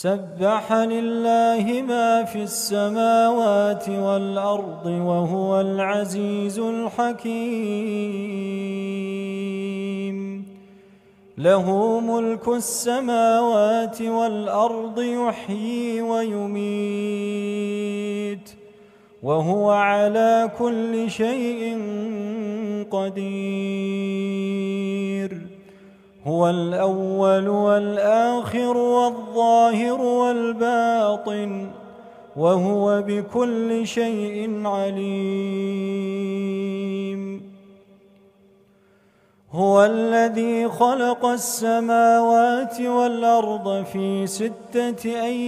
سبح لله ما في السماوات والأرض وهو العزيز الحكيم. له ملك السماوات والأرض يحيي ويميت وهو على كل شيء قدير. هو الأول والآخر والظاهر والباطن وهو بكل شيء عليم. هو الذي خلق السماوات والأرض في 6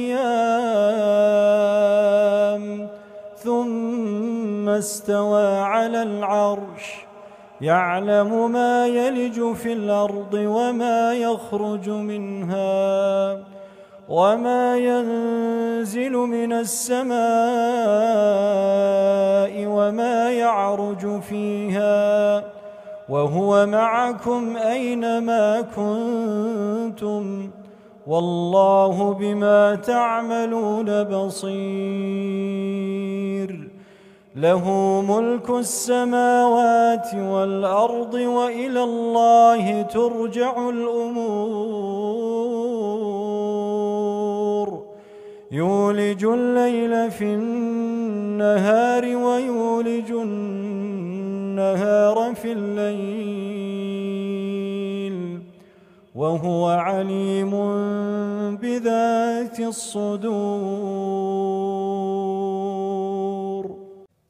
أيام ثم استوى على العرش يعلم ما يلج في الأرض وما يخرج منها وما ينزل من السماء وما يعرج فيها وهو معكم أينما كنتم والله بما تعملون بصير. له ملك السماوات والأرض وإلى الله ترجع الأمور. يولج الليل في النهار ويولج النهار في الليل وهو عليم بذات الصدور.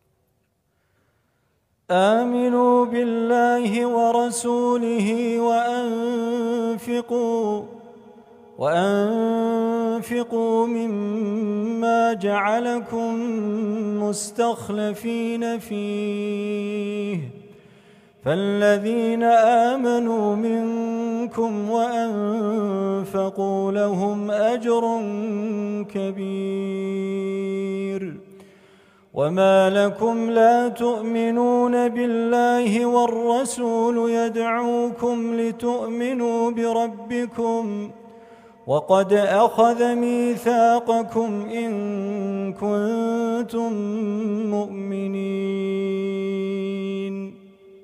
آمنوا بالله ورسوله وأنفقوا مما جعلكم مستخلفين فيه فالذين آمنوا منكم وأنفقوا لهم أجر كبير. وما لكم لا تؤمنون بالله والرسول يدعوكم لتؤمنوا بربكم وقد أخذ ميثاقكم إن كنتم مؤمنين.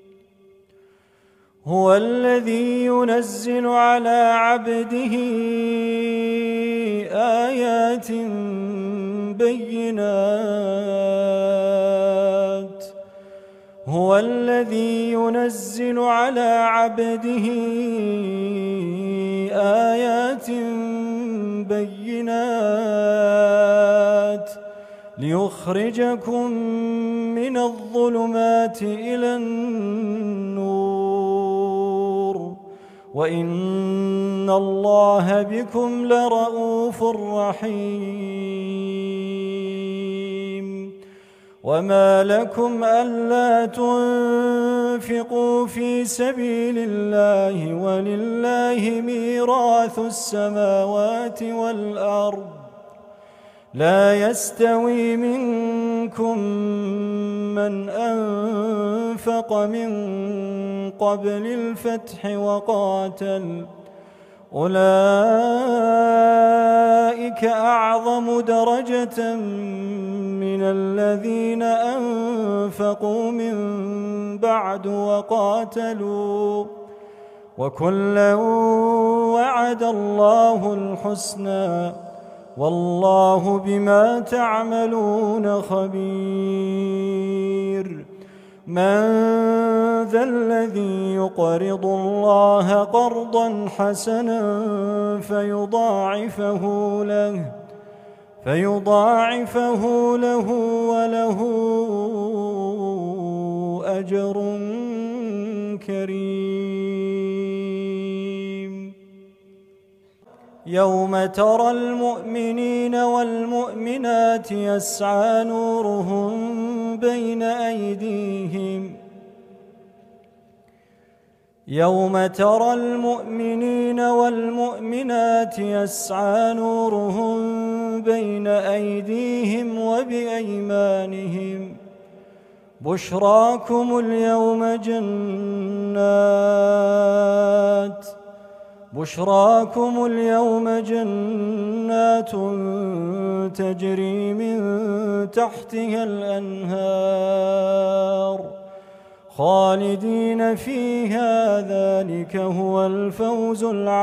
هو الذي ينزل على عبده آيات بينات هو الذي ينزل على عبده آيات بينات ليخرجكم من الظلمات إلى النور وإن الله بكم لرءوف رحيم. وما لكم ألا تنفقوا في سبيل الله ولله ميراث السماوات والأرض لا يستوي منكم من أنفق من قبل الفتح وقاتل أولئك أعظم درجة من الذين أنفقوا من بعد وقاتلوا وكلا وعد الله الحسنى والله بما تعملون خبير. من ذا الذي يقرض الله قرضا حسنا فيضاعفه له وله أجر كريم. يوم ترى المؤمنين والمؤمنات يسعى نورهم بين أيديهم يوم ترى المؤمنين والمؤمنات يسعى نورهم بين أيديهم وبأيمانهم بشراكم اليوم جنات بشراكم اليوم جنات تجري من تحتها الأنهار خالدين فيها ذلك هو الفوز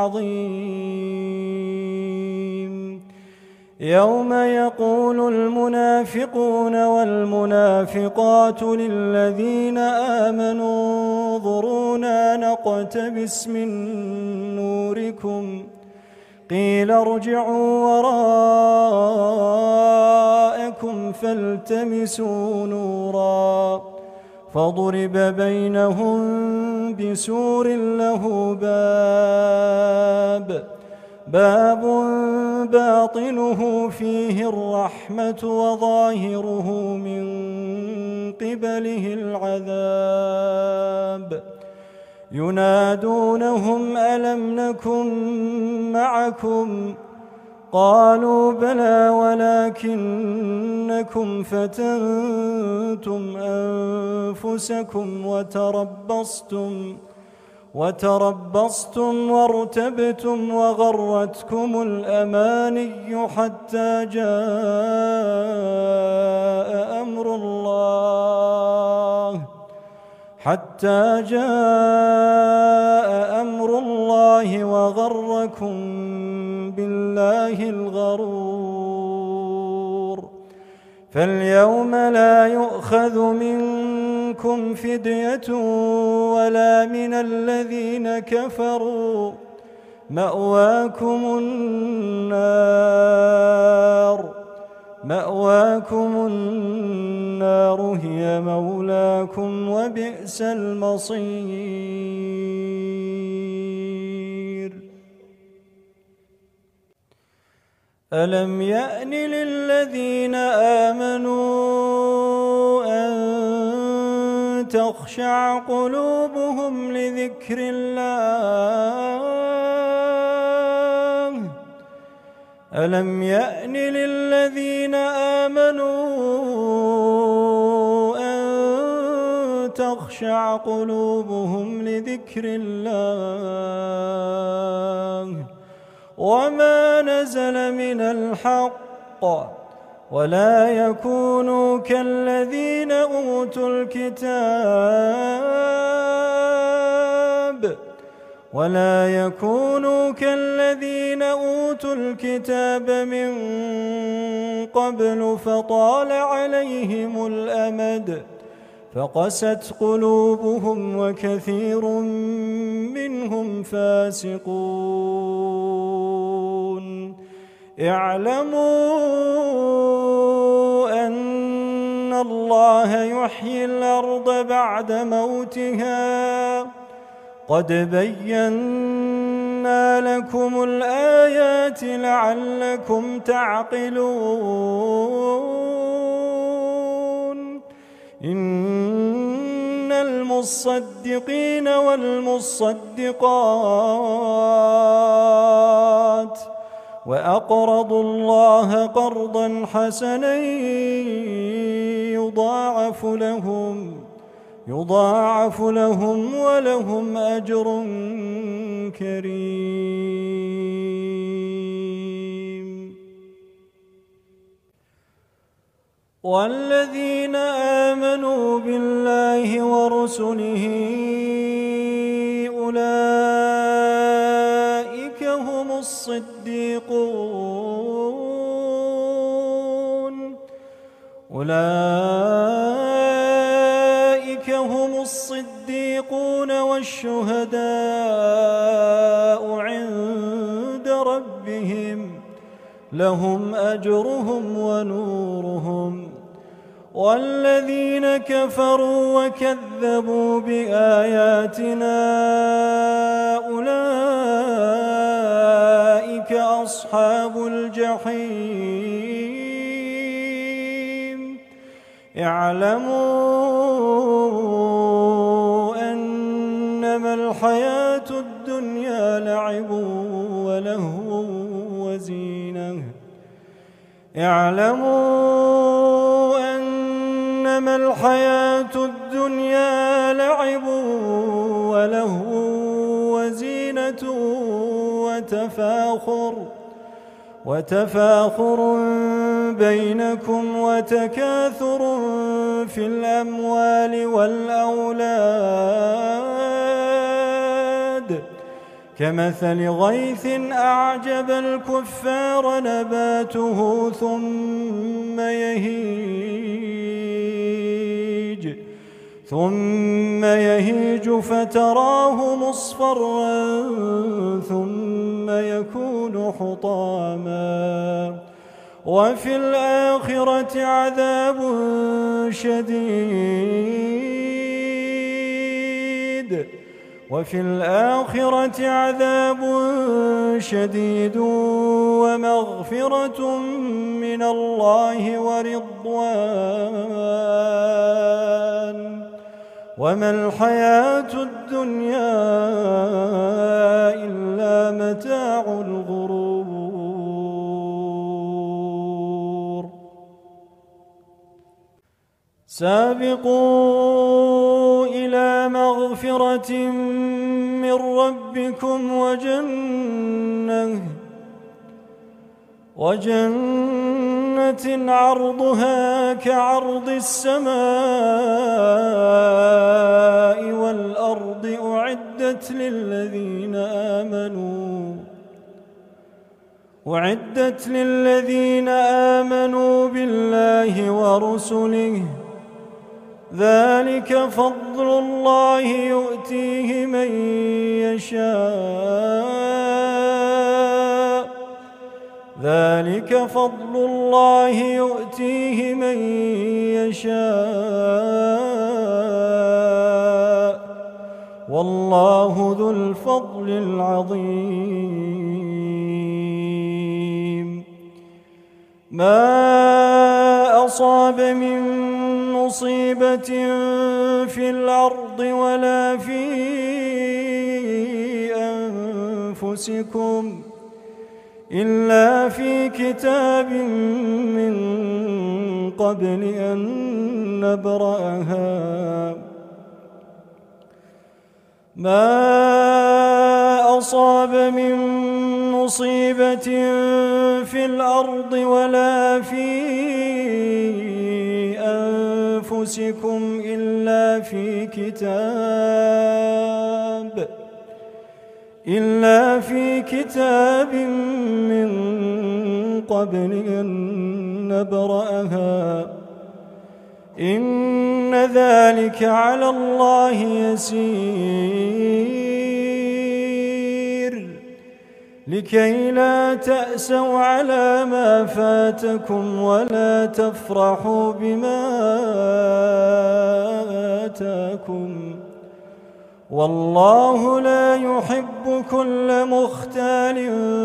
العظيم. يوم يقول المنافقون والمنافقات للذين آمنوا انظرونا نقتبس من نوركم قيل ارجعوا وراءكم فالتمسوا نورا فضرب بينهم بسور له باب باطنه فيه الرحمة وظاهره من قبله العذاب ينادونهم ألم نكن معكم قالوا بلى ولكنكم فتنتم أنفسكم وتربصتم وارتبتم وغرتكم الأماني حتى جاء أمر الله وغركم بالله الغرور. فاليوم لا يؤخذ منكم فدية ولا من الذين كفروا مأواكم النار هي مولاكم وبئس المصير. ألم يأن للذين آمنوا أن تخشع قلوبهم لذكر الله ألم يأن للذين آمنوا أن تخشع قلوبهم لذكر الله وما نزل من الحق ولا يكونوا كالذين أوتوا الكتاب من قبل فطال عليهم الأمد فقست قلوبهم وكثير منهم فاسقون. اعلموا أن الله يحيي الأرض بعد موتها قد بينا لكم الآيات لعلكم تعقلون. إن المصدقين والمصدقات وأقرضوا الله قرضا حسنا يضاعف لهم ولهم أجر كريم. والذين آمنوا بالله ورسله أولئك هم الصديقون والشهداء عند ربهم لهم أجرهم ونورهم. والذين كفروا وكذبوا بآياتنا أولئك أصحاب الجحيم. اعلموا أنما الحياة الدنيا لعب ولهو وزينة وتفاخر بينكم وتكاثر في الأموال والأولاد كمثل غيث أعجب الكفار نباته ثم يهيج فتراه مصفرا ثم يكون حطاما وفي الآخرة عذاب شديد ومغفرة من الله ورضوان وما الحياة الدنيا إلا متاع الغرور سابقوا إلى مغفرة من ربكم وجنة عرضها كعرض السماء والأرض أعدت للذين آمنوا بالله ورسله ذلك فضل الله يؤتيه من يشاء والله ذو الفضل العظيم ما أصاب من مصيبة في الأرض ولا في أنفسكم إلا في كتاب من قبل أن نبرأها ما أصاب من مصيبة في الأرض ولا في أنفسكم إلا في كتاب من قبل أن نبرأها إن ذلك على الله يسير لكي لا تأسوا على ما فاتكم ولا تفرحوا بما آتاكم والله لا يحب كل مختال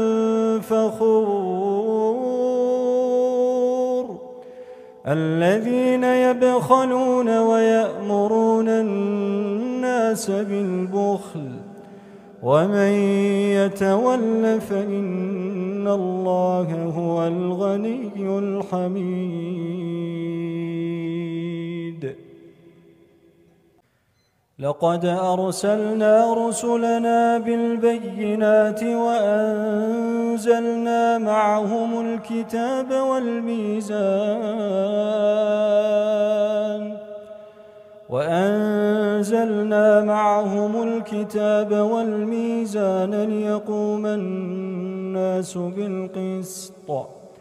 فخور الذين يبخلون ويأمرون الناس بالبخل ومن يتول فإن الله هو الغني الحميد لقد أرسلنا رسلنا بالبينات وأنزلنا معهم الكتاب والميزان ليقوم الناس بالقسط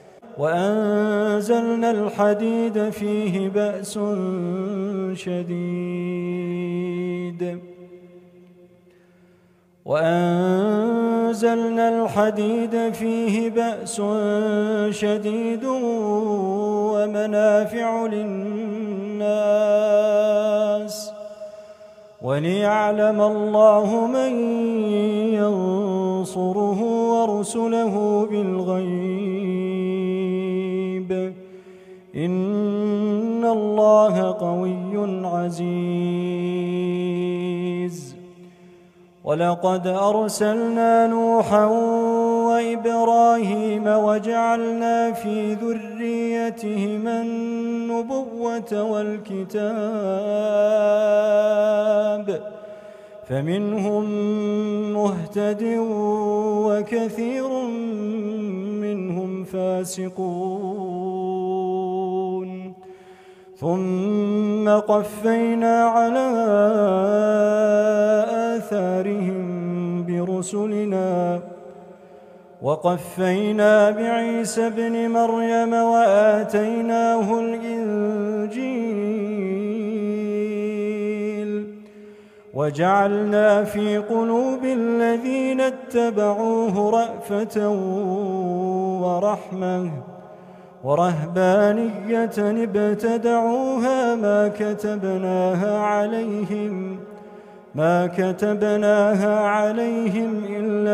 وأنزلنا الحديد فيه بأس شديد ومنافع للناس وليعلم الله من ينصره ورسله بالغيب إن الله قوي عزيز ولقد أرسلنا نوحا وإبراهيم وجعلنا في ذريتهما النبوة والكتاب فمنهم مهتد وكثير منهم فاسقون ثم قفينا على آثارهم برسلنا وقفينا بعيسى ابن مريم وآتيناه الإنجيل وجعلنا في قلوب الذين اتبعوه رأفة ورحمة ورهبانية ابتدعوها ما كتبناها عليهم إلا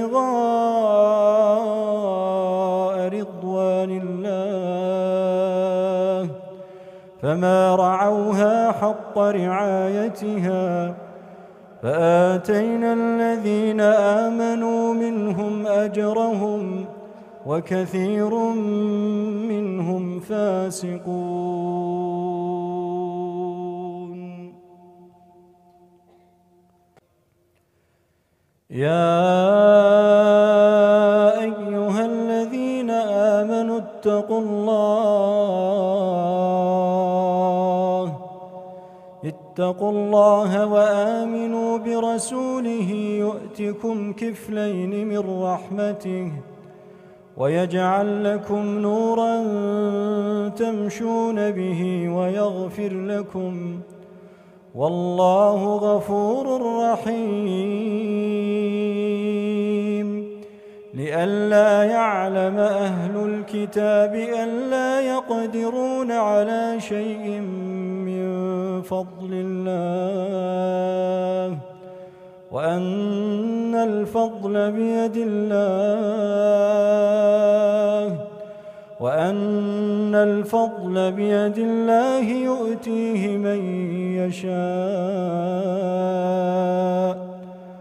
ابتغاء رضوان الله فما رعوها حق رعايتها فآتينا الذين آمنوا منهم أجرهم وكثير منهم فاسقون يا أيها الذين آمنوا اتقوا الله وآمنوا برسوله يؤتكم كفلين من رحمته ويجعل لكم نورا تمشون به ويغفر لكم والله غفور رحيم لئلا يعلم أهل الكتاب ألا يقدرون على شيء من فضل الله وأن الفضل بيد الله يؤتيه من يشاء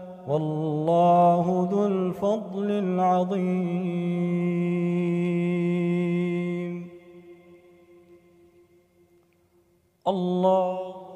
والله ذو الفضل العظيم الله